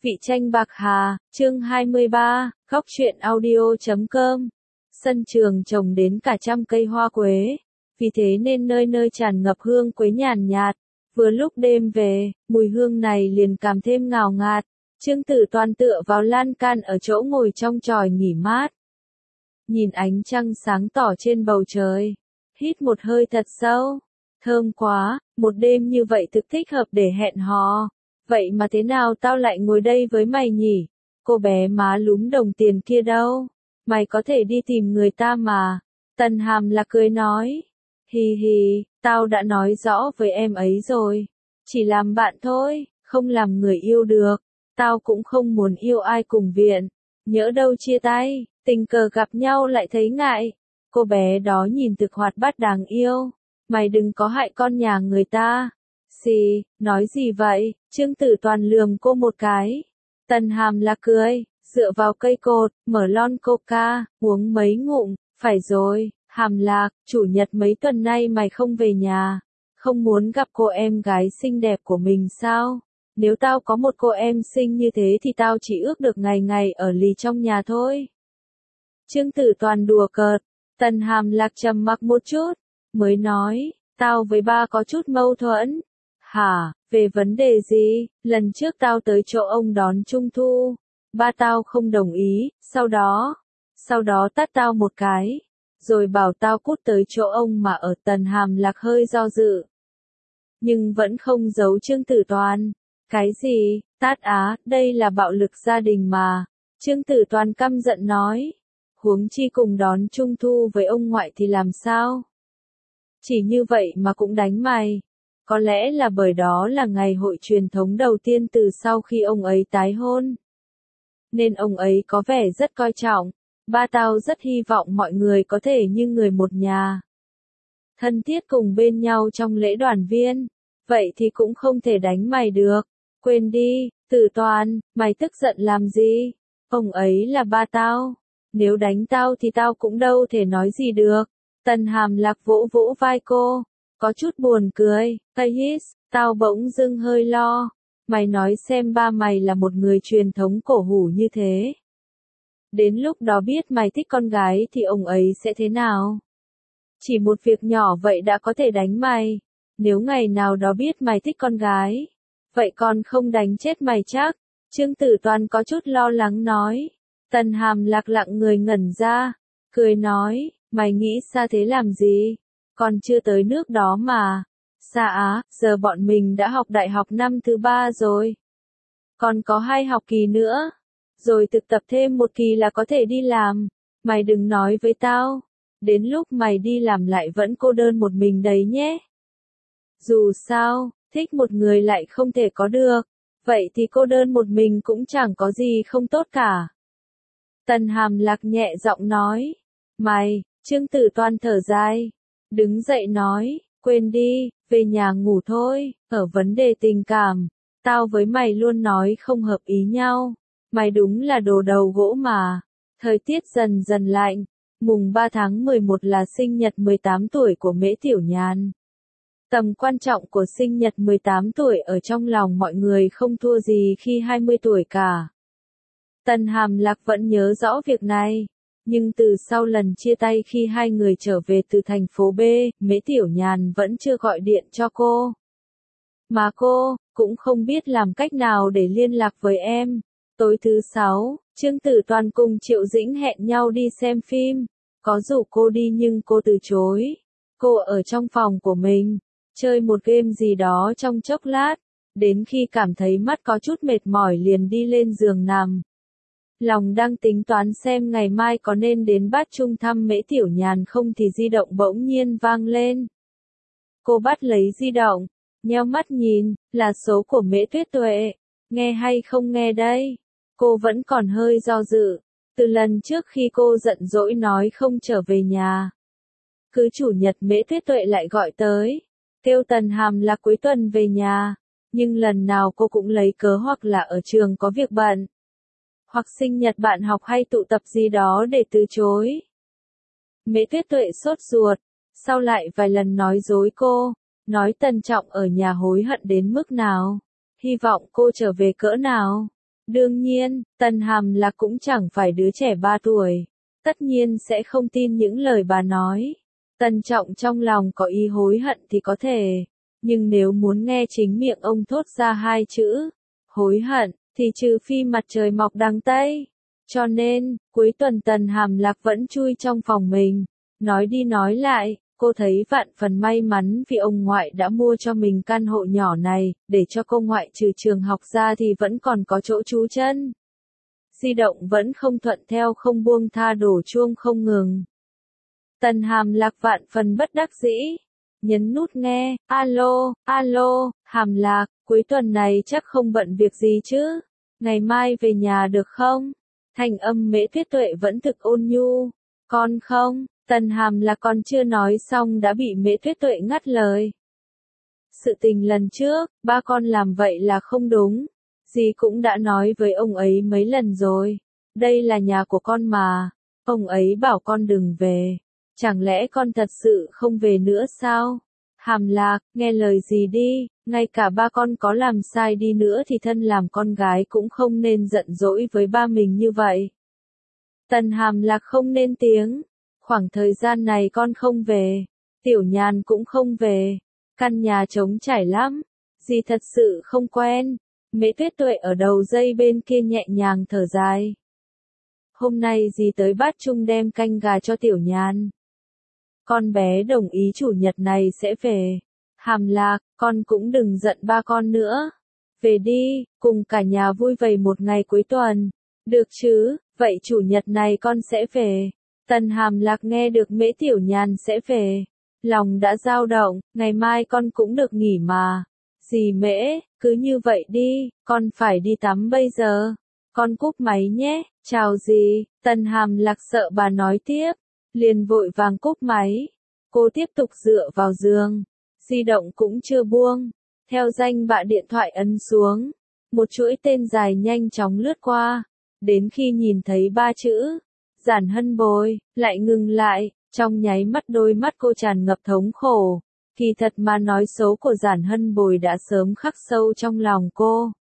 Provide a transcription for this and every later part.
Vị tranh bạc hà, chương 23, góc truyện audio.com. Sân trường trồng đến cả trăm cây hoa quế, vì thế nên nơi nơi tràn ngập hương quế nhàn nhạt. Vừa lúc đêm về, mùi hương này liền cảm thêm ngào ngạt. Trương Tử Toàn tựa vào lan can ở chỗ ngồi trong chòi nghỉ mát. Nhìn ánh trăng sáng tỏ trên bầu trời, hít một hơi thật sâu. Thơm quá, một đêm như vậy thực thích hợp để hẹn hò. Vậy mà thế nào tao lại ngồi đây với mày nhỉ? Cô bé má lúm đồng tiền kia đâu? Mày có thể đi tìm người ta mà. Tần Hàm Lạc cười nói. Hì hì, tao đã nói rõ với em ấy rồi. Chỉ làm bạn thôi, không làm người yêu được. Tao cũng không muốn yêu ai cùng viện. Nhỡ đâu chia tay, tình cờ gặp nhau lại thấy ngại. Cô bé đó nhìn thực hoạt bát đáng yêu. Mày đừng có hại con nhà người ta. Xì, nói gì vậy? Trương Tử Toàn lườm cô một cái. Tần Hàm Lạc cười, dựa vào cây cột, mở lon coca, uống mấy ngụm. Phải rồi, Hàm Lạc, chủ nhật mấy tuần nay mày không về nhà. Không muốn gặp cô em gái xinh đẹp của mình sao? Nếu tao có một cô em xinh như thế thì tao chỉ ước được ngày ngày ở lì trong nhà thôi. Trương Tử Toàn đùa cợt. Tần Hàm Lạc trầm mặc một chút, mới nói, tao với ba có chút mâu thuẫn. Hả, về vấn đề gì? Lần trước tao tới chỗ ông đón Trung Thu, ba tao không đồng ý, sau đó tát tao một cái, rồi bảo tao cút tới chỗ ông mà ở. Tần Hàm Lạc hơi do dự, nhưng vẫn không giấu Trương Tử Toàn. Cái gì, tát á, đây là bạo lực gia đình mà. Trương Tử Toàn căm giận nói, huống chi cùng đón Trung Thu với ông ngoại thì làm sao? Chỉ như vậy mà cũng đánh mày. Có lẽ là bởi đó là ngày hội truyền thống đầu tiên từ sau khi ông ấy tái hôn. Nên ông ấy có vẻ rất coi trọng. Ba tao rất hy vọng mọi người có thể như người một nhà. Thân thiết cùng bên nhau trong lễ đoàn viên. Vậy thì cũng không thể đánh mày được. Quên đi, Tử Toàn, mày tức giận làm gì? Ông ấy là ba tao. Nếu đánh tao thì tao cũng đâu thể nói gì được. Tần Hàm Lạc vỗ vỗ vai cô. Có chút buồn cười, Hít, tao bỗng dưng hơi lo. Mày nói xem ba mày là một người truyền thống cổ hủ như thế. Đến lúc đó biết mày thích con gái thì ông ấy sẽ thế nào? Chỉ một việc nhỏ vậy đã có thể đánh mày. Nếu ngày nào đó biết mày thích con gái, vậy còn không đánh chết mày chắc? Trương Tử Toàn có chút lo lắng nói. Tần Hàm Lạc lặng người ngẩn ra, cười nói, mày nghĩ xa thế làm gì? Còn chưa tới nước đó mà. Xa á, giờ bọn mình đã học đại học năm thứ 3 rồi. Còn có 2 học kỳ nữa. Rồi thực tập thêm 1 kỳ là có thể đi làm. Mày đừng nói với tao. Đến lúc mày đi làm lại vẫn cô đơn một mình đấy nhé. Dù sao, thích một người lại không thể có được. Vậy thì cô đơn một mình cũng chẳng có gì không tốt cả. Tần Hàm Lạc nhẹ giọng nói. Mày, Trương Tử Toàn thở dài. Đứng dậy nói, quên đi, về nhà ngủ thôi. Ở vấn đề tình cảm, tao với mày luôn nói không hợp ý nhau. Mày đúng là đồ đầu gỗ mà. Thời tiết dần dần lạnh. Mùng 3 tháng 11 là sinh nhật 18 tuổi của Mễ Tiểu Nhàn. Tầm quan trọng của sinh nhật 18 tuổi ở trong lòng mọi người không thua gì khi 20 tuổi cả. Tần Hàm Lạc vẫn nhớ rõ việc này. Nhưng từ sau lần chia tay khi hai người trở về từ thành phố B, Mễ Tiểu Nhàn vẫn chưa gọi điện cho cô. Mà cô, cũng không biết làm cách nào để liên lạc với em. Tối thứ 6, Trương Tử Toàn cùng Triệu Dĩnh hẹn nhau đi xem phim. Có rủ cô đi nhưng cô từ chối. Cô ở trong phòng của mình, chơi một game gì đó trong chốc lát. Đến khi cảm thấy mắt có chút mệt mỏi liền đi lên giường nằm. Lòng đang tính toán xem ngày mai có nên đến Bát Trung thăm Mễ Tiểu Nhàn không thì di động bỗng nhiên vang lên. Cô bắt lấy di động, nheo mắt nhìn, là số của Mễ Tuyết Tuệ. Nghe hay không nghe đây? Cô vẫn còn hơi do dự. Từ lần trước khi cô giận dỗi nói không trở về nhà. Cứ chủ nhật Mễ Tuyết Tuệ lại gọi tới. Kêu Tần Hàm Lạc cuối tuần về nhà. Nhưng lần nào cô cũng lấy cớ hoặc là ở trường có việc bận. Hoặc sinh nhật bạn học hay tụ tập gì đó để từ chối. Mễ Tuyết Tuệ sốt ruột, sau lại vài lần nói dối cô, nói Tần Trọng ở nhà hối hận đến mức nào, hy vọng cô trở về cỡ nào. Đương nhiên, Tần Hàm Lạc cũng chẳng phải đứa trẻ 3 tuổi. Tất nhiên sẽ không tin những lời bà nói. Tần Trọng trong lòng có ý hối hận thì có thể. Nhưng nếu muốn nghe chính miệng ông thốt ra 2 chữ, hối hận, thì trừ phi mặt trời mọc đằng Tây. Cho nên, cuối tuần Tần Hàm Lạc vẫn chui trong phòng mình. Nói đi nói lại, cô thấy vạn phần may mắn vì ông ngoại đã mua cho mình căn hộ nhỏ này, để cho cô ngoại trừ trường học ra thì vẫn còn có chỗ trú chân. Di động vẫn không thuận theo không buông tha đổ chuông không ngừng. Tần Hàm Lạc vạn phần bất đắc dĩ. Nhấn nút nghe, alo, alo, Hàm Lạc, cuối tuần này chắc không bận việc gì chứ? Ngày mai về nhà được không? Thanh âm Mễ Tuyết Tuệ vẫn thực ôn nhu. Con không, Tần Hàm Lạc còn chưa nói xong đã bị Mễ Tuyết Tuệ ngắt lời. Sự tình lần trước, ba con làm vậy là không đúng. Dì cũng đã nói với ông ấy mấy lần rồi. Đây là nhà của con mà. Ông ấy bảo con đừng về. Chẳng lẽ con thật sự không về nữa sao? Hàm Lạc, nghe lời dì đi, ngay cả ba con có làm sai đi nữa thì thân làm con gái cũng không nên giận dỗi với ba mình như vậy. Tần Hàm Lạc không nên tiếng. Khoảng thời gian này con không về. Tiểu Nhàn cũng không về. Căn nhà trống trải lắm. Dì thật sự không quen. Mễ Tuyết Tuệ ở đầu dây bên kia nhẹ nhàng thở dài. Hôm nay dì tới bát chung đem canh gà cho Tiểu Nhàn. Con bé đồng ý chủ nhật này sẽ về. Hàm Lạc, con cũng đừng giận ba con nữa. Về đi, cùng cả nhà vui vầy một ngày cuối tuần. Được chứ, vậy chủ nhật này con sẽ về. Tần Hàm Lạc nghe được Mễ Tiểu Nhàn sẽ về. Lòng đã dao động, ngày mai con cũng được nghỉ mà. Dì Mễ, cứ như vậy đi, con phải đi tắm bây giờ. Con cúp máy nhé, chào dì. Tần Hàm Lạc sợ bà nói tiếp. Liền vội vàng cúp máy. Cô tiếp tục dựa vào giường. Di động cũng chưa buông. Theo danh bạ điện thoại ấn xuống. Một chuỗi tên dài nhanh chóng lướt qua. Đến khi nhìn thấy 3 chữ. Giản Hân Bồi, lại ngừng lại. Trong nháy mắt đôi mắt cô tràn ngập thống khổ. Kỳ thật mà nói xấu của Giản Hân Bồi đã sớm khắc sâu trong lòng cô.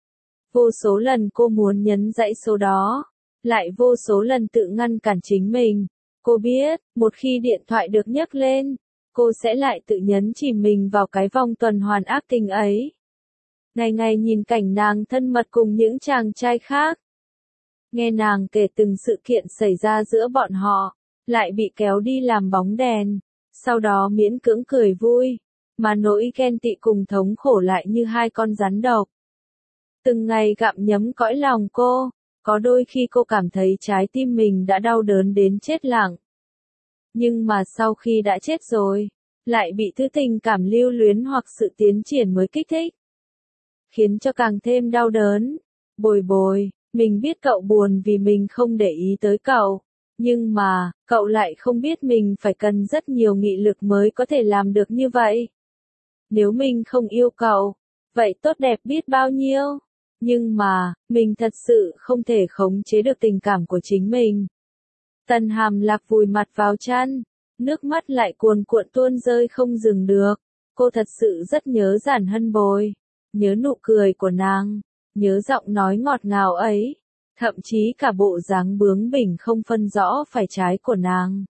Vô số lần cô muốn nhấn dãy số đó. Lại vô số lần tự ngăn cản chính mình. Cô biết, một khi điện thoại được nhấc lên, cô sẽ lại tự nhấn chìm mình vào cái vòng tuần hoàn ác tình ấy. Ngày ngày nhìn cảnh nàng thân mật cùng những chàng trai khác. Nghe nàng kể từng sự kiện xảy ra giữa bọn họ, lại bị kéo đi làm bóng đèn, sau đó miễn cưỡng cười vui, mà nỗi ghen tị cùng thống khổ lại như hai con rắn độc. Từng ngày gặm nhấm cõi lòng cô. Có đôi khi cô cảm thấy trái tim mình đã đau đớn đến chết lặng. Nhưng mà sau khi đã chết rồi, lại bị thứ tình cảm lưu luyến hoặc sự tiến triển mới kích thích. Khiến cho càng thêm đau đớn. Bồi bồi, mình biết cậu buồn vì mình không để ý tới cậu. Nhưng mà, cậu lại không biết mình phải cần rất nhiều nghị lực mới có thể làm được như vậy. Nếu mình không yêu cậu, vậy tốt đẹp biết bao nhiêu. Nhưng mà, mình thật sự không thể khống chế được tình cảm của chính mình. Tần Hàm Lạc vùi mặt vào chăn, nước mắt lại cuồn cuộn tuôn rơi không dừng được. Cô thật sự rất nhớ Giản Hân Bồi, nhớ nụ cười của nàng, nhớ giọng nói ngọt ngào ấy, thậm chí cả bộ dáng bướng bỉnh không phân rõ phải trái của nàng.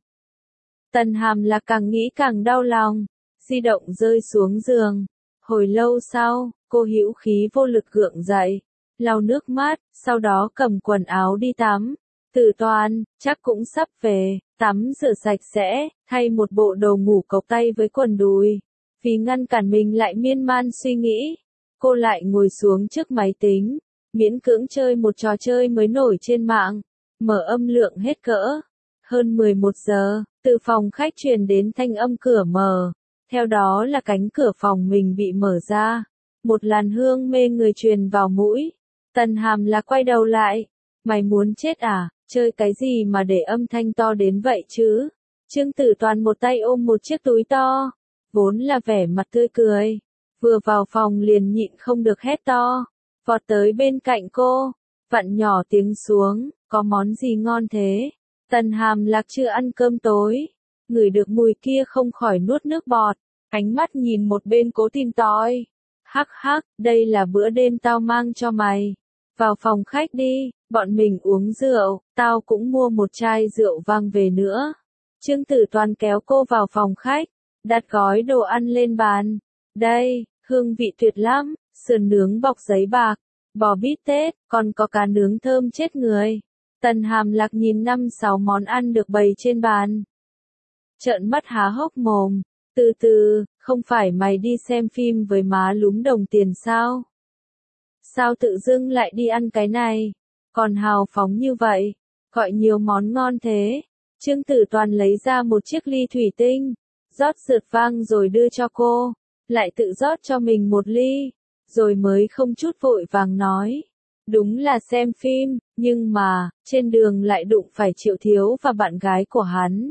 Tần Hàm Lạc càng nghĩ càng đau lòng, di động rơi xuống giường. Hồi lâu sau, cô hữu khí vô lực gượng dậy, lau nước mắt, sau đó cầm quần áo đi tắm. Tử Toàn, chắc cũng sắp về, tắm rửa sạch sẽ, thay một bộ đồ ngủ cộc tay với quần đùi. Vì ngăn cản mình lại miên man suy nghĩ, cô lại ngồi xuống trước máy tính, miễn cưỡng chơi một trò chơi mới nổi trên mạng, mở âm lượng hết cỡ. Hơn 11 giờ, từ phòng khách truyền đến thanh âm cửa mở. Theo đó là cánh cửa phòng mình bị mở ra. Một làn hương mê người truyền vào mũi. Tần Hàm Lạc quay đầu lại. Mày muốn chết à? Chơi cái gì mà để âm thanh to đến vậy chứ? Trương Tử Toàn một tay ôm một chiếc túi to. Vốn là vẻ mặt tươi cười. Vừa vào phòng liền nhịn không được hét to. Vọt tới bên cạnh cô. Vặn nhỏ tiếng xuống. Có món gì ngon thế? Tần Hàm Lạc chưa ăn cơm tối. Ngửi được mùi kia không khỏi nuốt nước bọt. Ánh mắt nhìn một bên Cố Tìm Tòi. Hắc hắc, đây là bữa đêm tao mang cho mày. vào phòng khách đi, bọn mình uống rượu, tao cũng mua một chai rượu vang về nữa. Trương Tử Toàn kéo cô vào phòng khách, đặt gói đồ ăn lên bàn. Đây, hương vị tuyệt lắm, sườn nướng bọc giấy bạc, bò bít tết, còn có cá nướng thơm chết người. Tần Hàm Lạc nhìn 5-6 món ăn được bày trên bàn. Trợn mắt há hốc mồm, từ từ, không phải mày đi xem phim với má lúm đồng tiền sao? Sao tự dưng lại đi ăn cái này? Còn hào phóng như vậy, gọi nhiều món ngon thế. Trương Tử Toàn lấy ra một chiếc ly thủy tinh, rót rượt vang rồi đưa cho cô, lại tự rót cho mình một ly, rồi mới không chút vội vàng nói. Đúng là xem phim, nhưng mà, trên đường lại đụng phải Triệu Thiếu và bạn gái của hắn.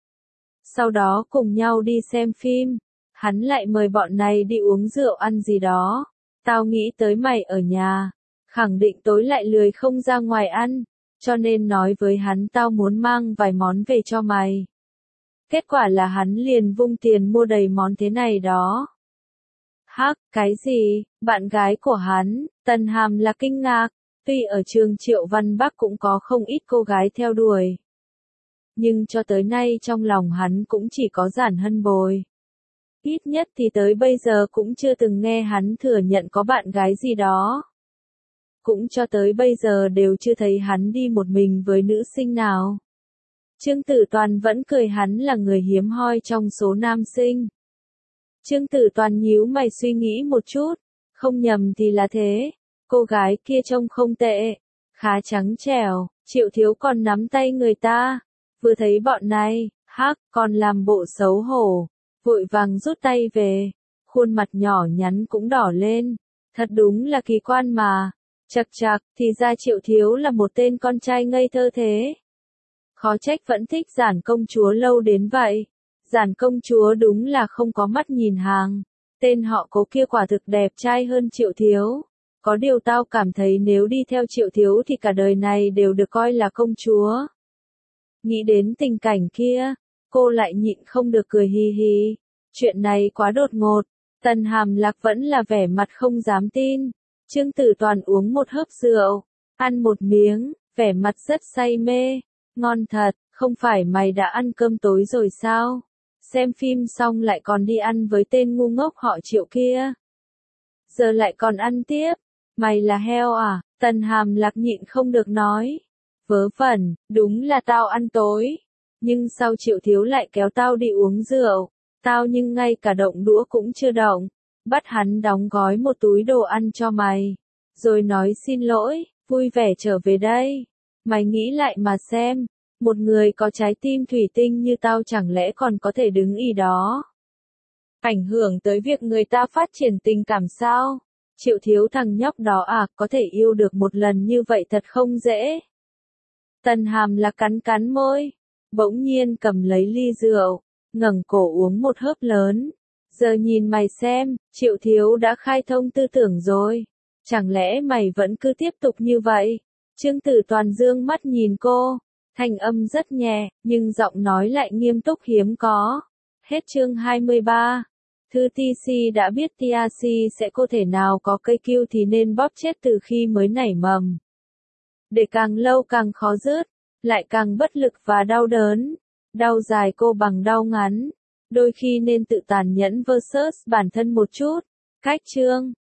Sau đó cùng nhau đi xem phim, hắn lại mời bọn này đi uống rượu ăn gì đó. Tao nghĩ tới mày ở nhà, khẳng định tối lại lười không ra ngoài ăn, cho nên nói với hắn tao muốn mang vài món về cho mày. Kết quả là hắn liền vung tiền mua đầy món thế này đó. Hắc, cái gì? Bạn gái của hắn, Tần Hàm là kinh ngạc, tuy ở trường Triệu Văn Bắc cũng có không ít cô gái theo đuổi. Nhưng cho tới nay trong lòng hắn cũng chỉ có Giản Hân Bồi. Ít nhất thì tới bây giờ cũng chưa từng nghe hắn thừa nhận có bạn gái gì đó. Cũng cho tới bây giờ đều chưa thấy hắn đi một mình với nữ sinh nào. Trương Tử Toàn vẫn cười hắn là người hiếm hoi trong số nam sinh. Trương Tử Toàn nhíu mày suy nghĩ một chút, không nhầm thì là thế. Cô gái kia trông không tệ, khá trắng trẻo, Triệu Thiếu còn nắm tay người ta. Vừa thấy bọn này, hắc, còn làm bộ xấu hổ, vội vàng rút tay về, khuôn mặt nhỏ nhắn cũng đỏ lên. Thật đúng là kỳ quan mà. Chậc chậc, thì ra Triệu Thiếu là một tên con trai ngây thơ thế. Khó trách vẫn thích Giản công chúa lâu đến vậy. Giản công chúa đúng là không có mắt nhìn hàng. Tên họ Cố kia quả thực đẹp trai hơn Triệu Thiếu. Có điều tao cảm thấy nếu đi theo Triệu Thiếu thì cả đời này đều được coi là công chúa. Nghĩ đến tình cảnh kia, cô lại nhịn không được cười hi hi. Chuyện này quá đột ngột. Tần Hàm Lạc vẫn là vẻ mặt không dám tin. Trương Tử Toàn uống một hớp rượu, ăn một miếng, vẻ mặt rất say mê. Ngon thật, không phải mày đã ăn cơm tối rồi sao? Xem phim xong lại còn đi ăn với tên ngu ngốc họ Triệu kia. Giờ lại còn ăn tiếp, mày là heo à? Tần Hàm Lạc nhịn không được nói. Vớ vẩn, đúng là tao ăn tối. Nhưng sao Triệu Thiếu lại kéo tao đi uống rượu? Tao nhưng ngay cả động đũa cũng chưa động. Bắt hắn đóng gói một túi đồ ăn cho mày. Rồi nói xin lỗi, vui vẻ trở về đây. Mày nghĩ lại mà xem. Một người có trái tim thủy tinh như tao chẳng lẽ còn có thể đứng ì đó. Ảnh hưởng tới việc người ta phát triển tình cảm sao? Triệu Thiếu thằng nhóc đó à, có thể yêu được một lần như vậy thật không dễ. Tần Hàm là cắn cắn môi, bỗng nhiên cầm lấy ly rượu, ngẩng cổ uống một hớp lớn. Giờ nhìn mày xem, Triệu Thiếu đã khai thông tư tưởng rồi. Chẳng lẽ mày vẫn cứ tiếp tục như vậy? Trương Tử Toàn dương mắt nhìn cô, thanh âm rất nhẹ, nhưng giọng nói lại nghiêm túc hiếm có. Hết chương 23. Thư TC đã biết TRC sẽ có thể nào có cây kiêu thì nên bóp chết từ khi mới nảy mầm. Để càng lâu càng khó dứt, lại càng bất lực và đau đớn. Đau dài cô bằng đau ngắn. Đôi khi nên tự tàn nhẫn versus bản thân một chút. Cách chương